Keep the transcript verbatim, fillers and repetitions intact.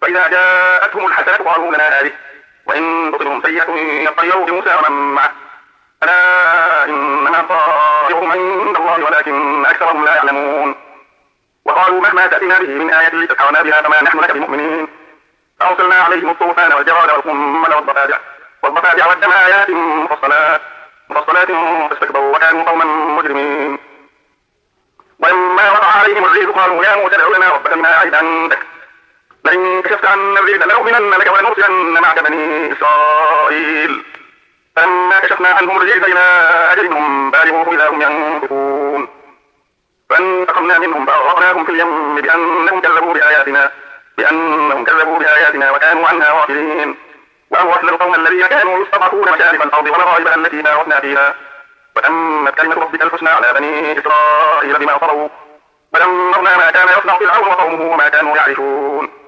وإذا جاءتهم الحسنة قالوا لنا هذه وإن تصبهم سيئة يطيروا بموسى ومن معه ألا إنما طائرهم عند الله ولكن أكثرهم لا يعلمون. وقالوا مهما تأتنا به من آية لتسحرنا بها فما نحن لك بمؤمنين. فأرسلنا عليهم الطوفان والجراد والقمل والضفادع والضفادع والدم آيات مفصلات مفصلات فاستكبروا وكانوا قوما مجرمين. ولما وقع عليهم الريح قالوا يا موسى ادع لنا ربك بما عهد عندك لئن كشفت عنا الريح لنؤمنن لك ولنرسلن معك بني إسرائيل. فلما كشفنا عنهم الرجز إلى أجل هم بالغوه إذا هم ينطقون فانتقمنا منهم فأغرقناهم في اليم بأنهم كذبوا بآياتنا بأنهم كذبوا بآياتنا وكانوا عنها غافلين. وأورثنا القوم الذين كانوا يستضعفون مشارق الأرض ومغاربها التي باركنا فيها وتمت كلمة ربك الحسنى على بني إسرائيل بما صبروا ودمرنا ما كان يصنع فرعون وقومه وما كانوا يعرشون.